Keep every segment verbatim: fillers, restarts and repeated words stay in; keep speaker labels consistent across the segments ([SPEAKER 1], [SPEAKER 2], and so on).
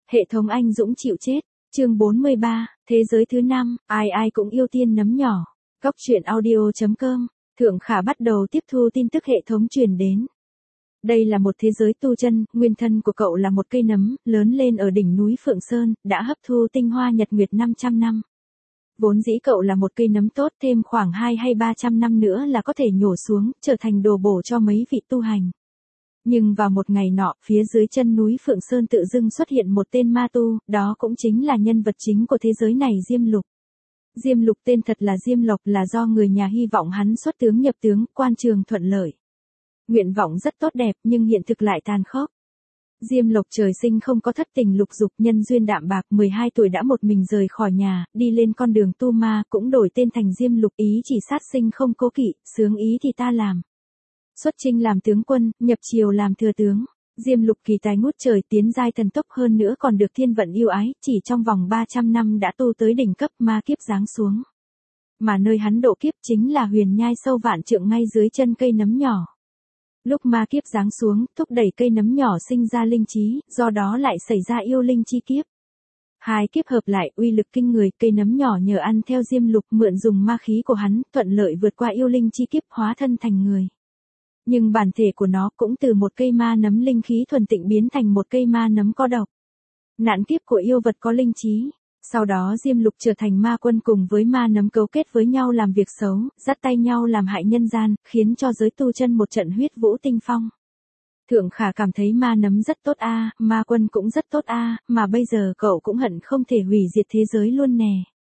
[SPEAKER 1] Hệ thống anh dũng chịu chết. Chương bốn mươi ba, thế giới thứ năm, ai ai cũng yêu tiên nấm nhỏ. Góc truyện audio chấm com. Thượng Khả bắt đầu tiếp thu tin tức hệ thống truyền đến. Đây là một thế giới tu chân, nguyên thân của cậu là một cây nấm, lớn lên ở đỉnh núi Phượng Sơn, đã hấp thu tinh hoa nhật nguyệt năm trăm năm. Vốn dĩ cậu là một cây nấm tốt, thêm khoảng hai hay ba trăm năm nữa là có thể nhổ xuống, trở thành đồ bổ cho mấy vị tu hành. Nhưng vào một ngày nọ, phía dưới chân núi Phượng Sơn tự dưng xuất hiện một tên ma tu, đó cũng chính là nhân vật chính của thế giới này, Diêm Lục. Diêm Lục tên thật là Diêm Lộc, là do người nhà hy vọng hắn xuất tướng nhập tướng, quan trường thuận lợi. Nguyện vọng rất tốt đẹp nhưng hiện thực lại tàn khốc. Diêm Lộc trời sinh không có thất tình lục dục, nhân duyên đạm bạc, mười hai tuổi đã một mình rời khỏi nhà, đi lên con đường tu ma, cũng đổi tên thành Diêm Lục, ý chỉ sát sinh không cố kỵ, sướng ý thì ta làm. Xuất chinh làm tướng quân, nhập triều làm thừa tướng. Diêm Lục kỳ tài ngút trời, tiến giai thần tốc, hơn nữa còn được thiên vận yêu ái, chỉ trong vòng ba trăm năm đã tu tới đỉnh cấp, ma kiếp giáng xuống. Mà nơi hắn độ kiếp chính là huyền nhai sâu vạn trượng ngay dưới chân cây nấm nhỏ. Lúc ma kiếp giáng xuống, thúc đẩy cây nấm nhỏ sinh ra linh trí, do đó lại xảy ra yêu linh chi kiếp. Hai kiếp hợp lại, uy lực kinh người, cây nấm nhỏ nhờ ăn theo Diêm Lục, mượn dùng ma khí của hắn, thuận lợi vượt qua yêu linh chi kiếp, hóa thân thành người. Nhưng bản thể của nó cũng từ một cây ma nấm linh khí thuần tịnh biến thành một cây ma nấm có độc. Nạn kiếp của yêu vật có linh trí. Sau đó Diêm Lục trở thành ma quân, cùng với ma nấm cấu kết với nhau làm việc xấu, dắt tay nhau làm hại nhân gian, khiến cho giới tu chân một trận huyết vũ tinh phong. Thượng Khả cảm thấy ma nấm rất tốt a, à, ma quân cũng rất tốt a, à, mà bây giờ cậu cũng hận không thể hủy diệt thế giới luôn nè.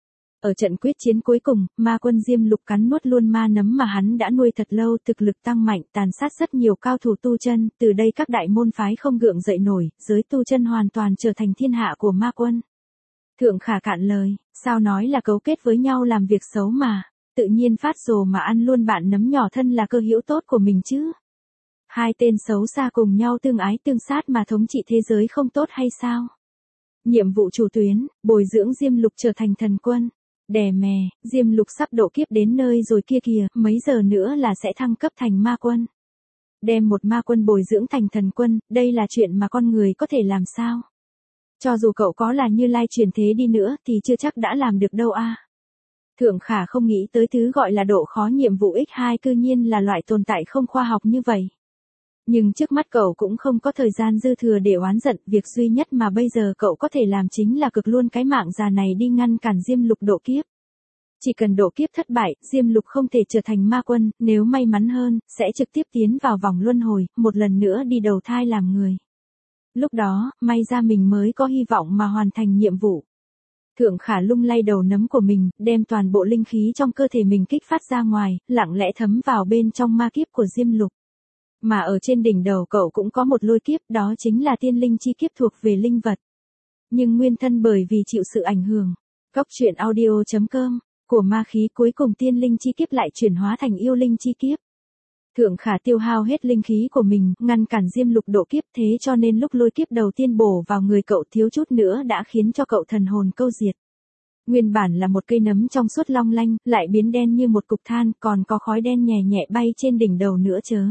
[SPEAKER 1] Ở trận quyết chiến cuối cùng, ma quân Diêm Lục cắn nuốt luôn ma nấm mà hắn đã nuôi thật lâu, thực lực tăng mạnh, tàn sát rất nhiều cao thủ tu chân, từ đây các đại môn phái không gượng dậy nổi, giới tu chân hoàn toàn trở thành thiên hạ của ma quân. Thượng Khả cạn lời, sao nói là cấu kết với nhau làm việc xấu mà, tự nhiên phát rồ mà ăn luôn bạn nấm nhỏ thân là cơ hữu tốt của mình chứ. Hai tên xấu xa cùng nhau tương ái tương sát mà thống trị thế giới không tốt hay sao? Nhiệm vụ chủ tuyến, bồi dưỡng Diêm Lục trở thành thần quân. Đè mè, Diêm Lục sắp độ kiếp đến nơi rồi kia kìa, mấy giờ nữa là sẽ thăng cấp thành ma quân. Đem một ma quân bồi dưỡng thành thần quân, đây là chuyện mà con người có thể làm sao? Cho dù cậu có là Như Lai chuyển thế đi nữa thì chưa chắc đã làm được đâu a. À. Thượng Khả không nghĩ tới thứ gọi là độ khó nhiệm vụ nhân hai cư nhiên là loại tồn tại không khoa học như vậy. Nhưng trước mắt cậu cũng không có thời gian dư thừa để oán giận, việc duy nhất mà bây giờ cậu có thể làm chính là cực luôn cái mạng già này đi ngăn cản Diêm Lục độ kiếp. Chỉ cần độ kiếp thất bại, Diêm Lục không thể trở thành ma quân, nếu may mắn hơn, sẽ trực tiếp tiến vào vòng luân hồi, một lần nữa đi đầu thai làm người. Lúc đó, may ra mình mới có hy vọng mà hoàn thành nhiệm vụ. Thượng Khả lung lay đầu nấm của mình, đem toàn bộ linh khí trong cơ thể mình kích phát ra ngoài, lặng lẽ thấm vào bên trong ma kiếp của Diêm Lục. Mà ở trên đỉnh đầu cậu cũng có một lôi kiếp, đó chính là tiên linh chi kiếp thuộc về linh vật. Nhưng nguyên thân bởi vì chịu sự ảnh hưởng, góc truyện audio chấm com, của ma khí, cuối cùng tiên linh chi kiếp lại chuyển hóa thành yêu linh chi kiếp. Thượng Khả tiêu hao hết linh khí của mình, ngăn cản Diêm Lục độ kiếp, thế cho nên lúc lôi kiếp đầu tiên bổ vào người cậu thiếu chút nữa đã khiến cho cậu thần hồn câu diệt. Nguyên bản là một cây nấm trong suốt long lanh, lại biến đen như một cục than, còn có khói đen nhẹ nhẹ bay trên đỉnh đầu nữa chớ.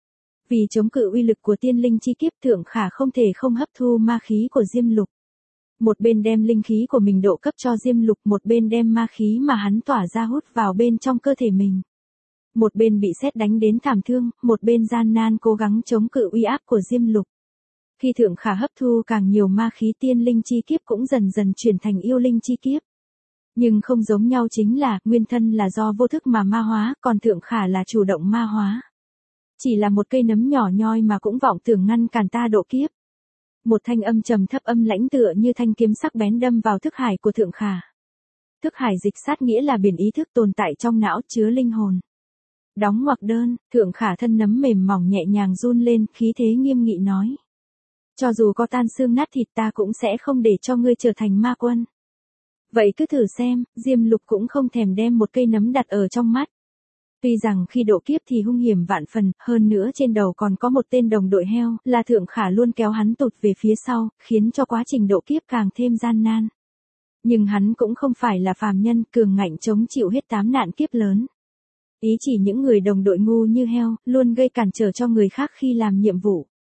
[SPEAKER 1] Vì chống cự uy lực của tiên linh chi kiếp, Thượng Khả không thể không hấp thu ma khí của Diêm Lục. Một bên đem linh khí của mình độ cấp cho Diêm Lục, một bên đem ma khí mà hắn tỏa ra hút vào bên trong cơ thể mình. Một bên bị sét đánh đến thảm thương, một bên gian nan cố gắng chống cự uy áp của Diêm Lục. Khi Thượng Khả hấp thu càng nhiều ma khí, tiên linh chi kiếp cũng dần dần chuyển thành yêu linh chi kiếp. Nhưng không giống nhau chính là, nguyên thân là do vô thức mà ma hóa, còn Thượng Khả là chủ động ma hóa. Chỉ là một cây nấm nhỏ nhoi mà cũng vọng tưởng ngăn cản ta độ kiếp. Một thanh âm trầm thấp âm lãnh tựa như thanh kiếm sắc bén đâm vào thức hải của Thượng Khả. Thức hải dịch sát nghĩa là biển ý thức tồn tại trong não, chứa linh hồn. Đóng ngoặc đơn, Thượng Khả thân nấm mềm mỏng nhẹ nhàng run lên, khí thế nghiêm nghị nói. Cho dù có tan xương nát thịt ta cũng sẽ không để cho ngươi trở thành ma quân. Vậy cứ thử xem, Diêm Lục cũng không thèm đem một cây nấm đặt ở trong mắt. Tuy rằng khi độ kiếp thì hung hiểm vạn phần, hơn nữa trên đầu còn có một tên đồng đội heo, là Thượng Khả luôn kéo hắn tụt về phía sau, khiến cho quá trình độ kiếp càng thêm gian nan. Nhưng hắn cũng không phải là phàm nhân, cường ngạnh chống chịu hết tám nạn kiếp lớn. Ý chỉ những người đồng đội ngu như heo, luôn gây cản trở cho người khác khi làm nhiệm vụ.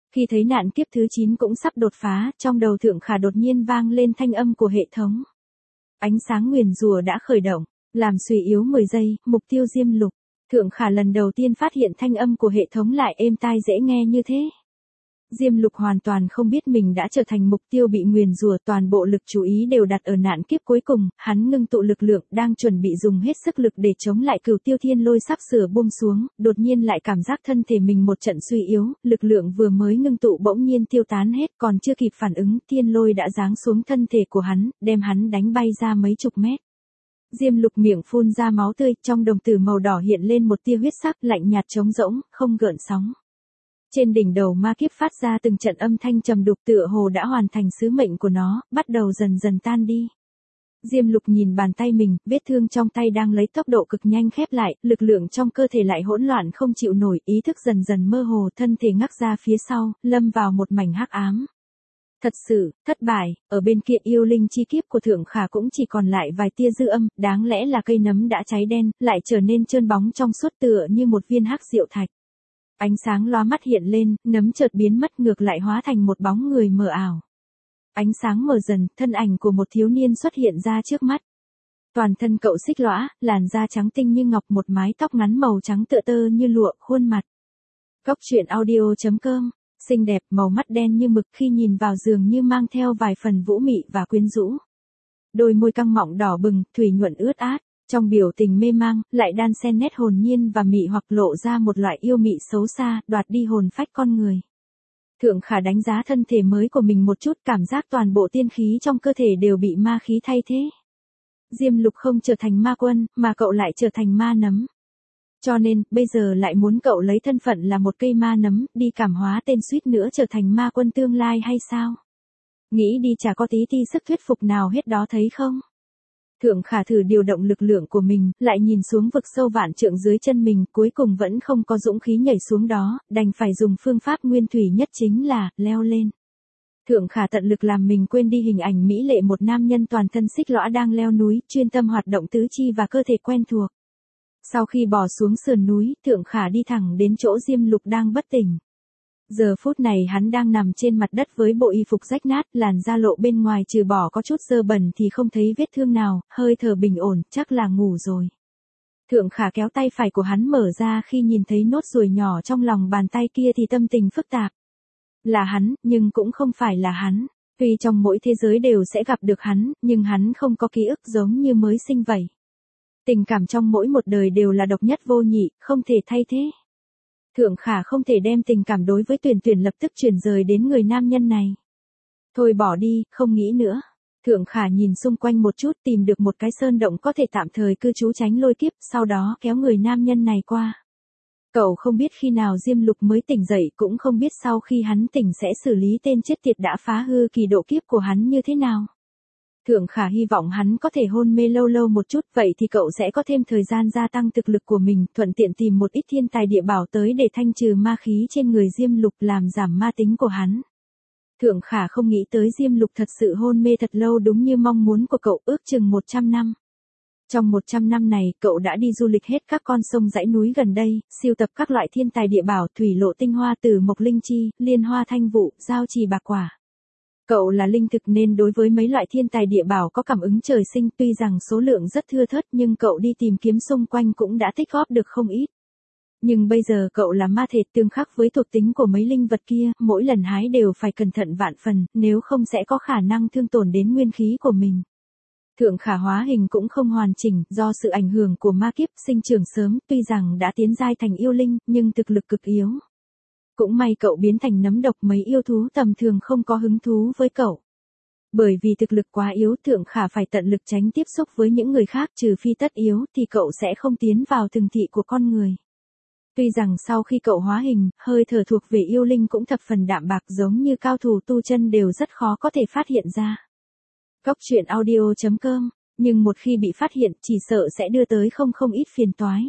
[SPEAKER 1] Khi thấy nạn kiếp thứ chín cũng sắp đột phá, trong đầu Thượng Khả đột nhiên vang lên thanh âm của hệ thống. Ánh sáng nguyền rủa đã khởi động, làm suy yếu mười giây, mục tiêu Diêm Lục. Thượng Khả lần đầu tiên phát hiện thanh âm của hệ thống lại êm tai dễ nghe như thế. Diêm Lục hoàn toàn không biết mình đã trở thành mục tiêu bị nguyền rủa, toàn bộ lực chú ý đều đặt ở nạn kiếp cuối cùng, hắn ngưng tụ lực lượng, đang chuẩn bị dùng hết sức lực để chống lại Cửu Tiêu Thiên Lôi sắp sửa buông xuống, đột nhiên lại cảm giác thân thể mình một trận suy yếu, lực lượng vừa mới ngưng tụ bỗng nhiên tiêu tán hết, còn chưa kịp phản ứng, thiên lôi đã giáng xuống thân thể của hắn, đem hắn đánh bay ra mấy chục mét. Diêm Lục miệng phun ra máu tươi, trong đồng tử màu đỏ hiện lên một tia huyết sắc, lạnh nhạt trống rỗng, không gợn sóng. Trên đỉnh đầu ma kiếp phát ra từng trận âm thanh trầm đục, tựa hồ đã hoàn thành sứ mệnh của nó, bắt đầu dần dần tan đi. Diêm Lục nhìn bàn tay mình, vết thương trong tay đang lấy tốc độ cực nhanh khép lại, lực lượng trong cơ thể lại hỗn loạn không chịu nổi, ý thức dần dần mơ hồ, thân thể ngắc ra phía sau, lâm vào một mảnh hắc ám. Thật sự, thất bại, ở bên kia yêu linh chi kiếp của Thượng Khả cũng chỉ còn lại vài tia dư âm, đáng lẽ là cây nấm đã cháy đen, lại trở nên trơn bóng trong suốt tựa như một viên hắc diệu thạch. Ánh sáng lóa mắt hiện lên, nấm chợt biến mất, ngược lại hóa thành một bóng người mờ ảo. Ánh sáng mờ dần, thân ảnh của một thiếu niên xuất hiện ra trước mắt. Toàn thân cậu xích lõa, làn da trắng tinh như ngọc, một mái tóc ngắn màu trắng tựa tơ như lụa, khuôn mặt. Cốc truyện audio chấm com, xinh đẹp, màu mắt đen như mực, khi nhìn vào dường như mang theo vài phần vũ mị và quyến rũ. Đôi môi căng mọng đỏ bừng, thủy nhuận ướt át. Trong biểu tình mê mang, lại đan xen nét hồn nhiên và mị hoặc lộ ra một loại yêu mị xấu xa, đoạt đi hồn phách con người. Thượng Khả đánh giá thân thể mới của mình một chút, cảm giác toàn bộ tiên khí trong cơ thể đều bị ma khí thay thế. Diêm Lục không trở thành ma quân, mà cậu lại trở thành ma nấm. Cho nên, bây giờ lại muốn cậu lấy thân phận là một cây ma nấm, đi cảm hóa tên suýt nữa trở thành ma quân tương lai hay sao? Nghĩ đi chả có tí ti sức thuyết phục nào hết đó thấy không? Thượng Khả thử điều động lực lượng của mình, lại nhìn xuống vực sâu vạn trượng dưới chân mình, cuối cùng vẫn không có dũng khí nhảy xuống đó, đành phải dùng phương pháp nguyên thủy nhất, chính là, leo lên. Thượng Khả tận lực làm mình quên đi hình ảnh mỹ lệ một nam nhân toàn thân xích lõa đang leo núi, chuyên tâm hoạt động tứ chi và cơ thể quen thuộc. Sau khi bò xuống sườn núi, Thượng Khả đi thẳng đến chỗ Diêm Lục đang bất tỉnh. Giờ phút này hắn đang nằm trên mặt đất với bộ y phục rách nát, làn da lộ bên ngoài trừ bỏ có chút dơ bẩn thì không thấy vết thương nào, hơi thở bình ổn, chắc là ngủ rồi. Thượng Khả kéo tay phải của hắn mở ra, khi nhìn thấy nốt ruồi nhỏ trong lòng bàn tay kia thì tâm tình phức tạp. Là hắn, nhưng cũng không phải là hắn. Tuy trong mỗi thế giới đều sẽ gặp được hắn, nhưng hắn không có ký ức giống như mới sinh vậy. Tình cảm trong mỗi một đời đều là độc nhất vô nhị, không thể thay thế. Thượng Khả không thể đem tình cảm đối với Tuyển Tuyển lập tức chuyển rời đến người nam nhân này. Thôi bỏ đi, không nghĩ nữa. Thượng Khả nhìn xung quanh một chút, tìm được một cái sơn động có thể tạm thời cư trú tránh lôi kiếp, sau đó kéo người nam nhân này qua. Cậu không biết khi nào Diêm Lục mới tỉnh dậy, cũng không biết sau khi hắn tỉnh sẽ xử lý tên chết tiệt đã phá hư kỳ độ kiếp của hắn như thế nào. Thượng Khả hy vọng hắn có thể hôn mê lâu lâu một chút, vậy thì cậu sẽ có thêm thời gian gia tăng thực lực của mình, thuận tiện tìm một ít thiên tài địa bảo tới để thanh trừ ma khí trên người Diêm Lục, làm giảm ma tính của hắn. Thượng Khả không nghĩ tới Diêm Lục thật sự hôn mê thật lâu đúng như mong muốn của cậu, ước chừng một trăm năm. Trong một trăm năm này, cậu đã đi du lịch hết các con sông dãy núi gần đây, sưu tập các loại thiên tài địa bảo, thủy lộ tinh hoa từ mộc linh chi, liên hoa thanh vụ, giao trì bạc quả. Cậu là linh thực nên đối với mấy loại thiên tài địa bảo có cảm ứng trời sinh, tuy rằng số lượng rất thưa thớt nhưng cậu đi tìm kiếm xung quanh cũng đã tích góp được không ít. Nhưng bây giờ cậu là ma thể tương khắc với thuộc tính của mấy linh vật kia, mỗi lần hái đều phải cẩn thận vạn phần, nếu không sẽ có khả năng thương tổn đến nguyên khí của mình. Thượng Khả hóa hình cũng không hoàn chỉnh, do sự ảnh hưởng của ma kiếp sinh trưởng sớm, tuy rằng đã tiến giai thành yêu linh, nhưng thực lực cực yếu. Cũng may cậu biến thành nấm độc, mấy yêu thú tầm thường không có hứng thú với cậu. Bởi vì thực lực quá yếu, Thượng Khả phải tận lực tránh tiếp xúc với những người khác, trừ phi tất yếu thì cậu sẽ không tiến vào từng thị của con người. Tuy rằng sau khi cậu hóa hình, hơi thở thuộc về yêu linh cũng thập phần đạm bạc, giống như cao thủ tu chân đều rất khó có thể phát hiện ra. Cốc truyện audio chấm com, nhưng một khi bị phát hiện chỉ sợ sẽ đưa tới không không ít phiền toái.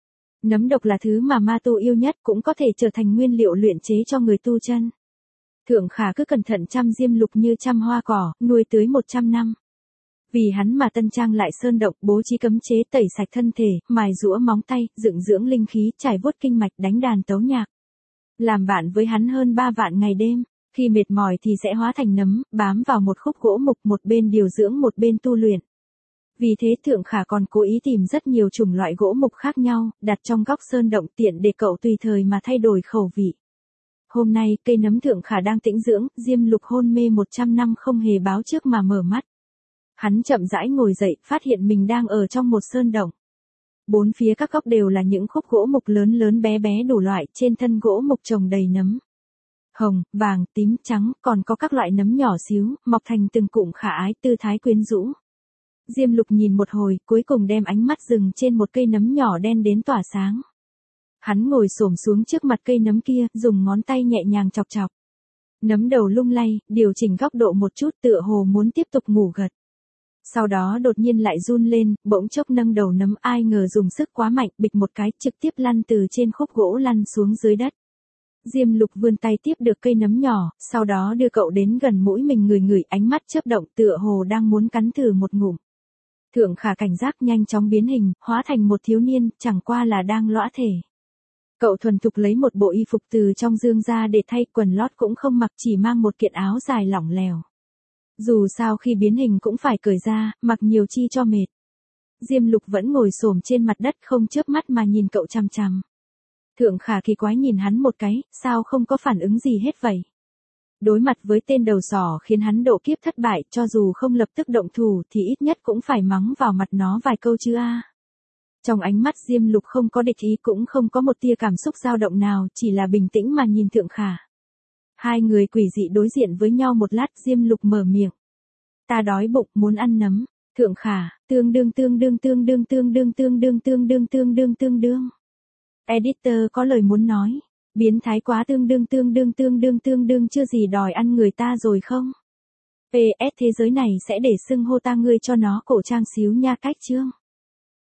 [SPEAKER 1] Nấm độc là thứ mà ma tu yêu nhất, cũng có thể trở thành nguyên liệu luyện chế cho người tu chân. Thượng Khả cứ cẩn thận chăm Diêm Lục như chăm hoa cỏ, nuôi tưới một trăm năm. Vì hắn mà tân trang lại sơn động, bố trí cấm chế, tẩy sạch thân thể, mài rũa móng tay, dựng dưỡng linh khí, trải vuốt kinh mạch, đánh đàn tấu nhạc. Làm bạn với hắn hơn ba vạn ngày đêm, khi mệt mỏi thì sẽ hóa thành nấm, bám vào một khúc gỗ mục, một bên điều dưỡng một bên tu luyện. Vì thế Thượng Khả còn cố ý tìm rất nhiều chủng loại gỗ mục khác nhau, đặt trong góc sơn động tiện để cậu tùy thời mà thay đổi khẩu vị. Hôm nay, cây nấm Thượng Khả đang tĩnh dưỡng, Diêm Lục hôn mê một trăm năm không hề báo trước mà mở mắt. Hắn chậm rãi ngồi dậy, phát hiện mình đang ở trong một sơn động. Bốn phía các góc đều là những khúc gỗ mục lớn lớn bé bé đủ loại, trên thân gỗ mục trồng đầy nấm. Hồng, vàng, tím, trắng, còn có các loại nấm nhỏ xíu, mọc thành từng cụm khả ái, tư thái quyến rũ. Diêm Lục nhìn một hồi, cuối cùng đem ánh mắt dừng trên một cây nấm nhỏ đen đến tỏa sáng. Hắn ngồi xổm xuống trước mặt cây nấm kia, dùng ngón tay nhẹ nhàng chọc chọc. Nấm đầu lung lay, điều chỉnh góc độ một chút tựa hồ muốn tiếp tục ngủ gật. Sau đó đột nhiên lại run lên, bỗng chốc nâng đầu nấm, ai ngờ dùng sức quá mạnh, bịch một cái, trực tiếp lăn từ trên khúc gỗ lăn xuống dưới đất. Diêm Lục vươn tay tiếp được cây nấm nhỏ, sau đó đưa cậu đến gần mũi mình ngửi ngửi, ánh mắt chớp động tựa hồ đang muốn cắn thử một ngụm. Thượng Khả cảnh giác nhanh chóng biến hình, hóa thành một thiếu niên, chẳng qua là đang lõa thể. Cậu thuần thục lấy một bộ y phục từ trong dương ra để thay, quần lót cũng không mặc, chỉ mang một kiện áo dài lỏng lẻo. Dù sao khi biến hình cũng phải cởi ra, mặc nhiều chi cho mệt. Diêm Lục vẫn ngồi xổm trên mặt đất không chớp mắt mà nhìn cậu chằm chằm. Thượng Khả kỳ quái nhìn hắn một cái, sao không có phản ứng gì hết vậy? Đối mặt với tên đầu sỏ khiến hắn độ kiếp thất bại, cho dù không lập tức động thủ thì ít nhất cũng phải mắng vào mặt nó vài câu chứ a. Trong ánh mắt Diêm Lục không có địch ý, cũng không có một tia cảm xúc dao động nào, chỉ là bình tĩnh mà nhìn Thượng Khả. Hai người quỷ dị đối diện với nhau một lát, Diêm Lục mở miệng. Ta đói bụng, muốn ăn nấm. Thượng Khả, tương đương tương đương tương đương tương đương tương đương tương đương tương đương tương đương. Editor có lời muốn nói. Biến thái quá, tương đương tương đương tương đương tương đương chưa gì đòi ăn người ta rồi không? pê ét thế giới này sẽ để xưng hô ta ngươi cho nó cổ trang xíu nha, cách chương.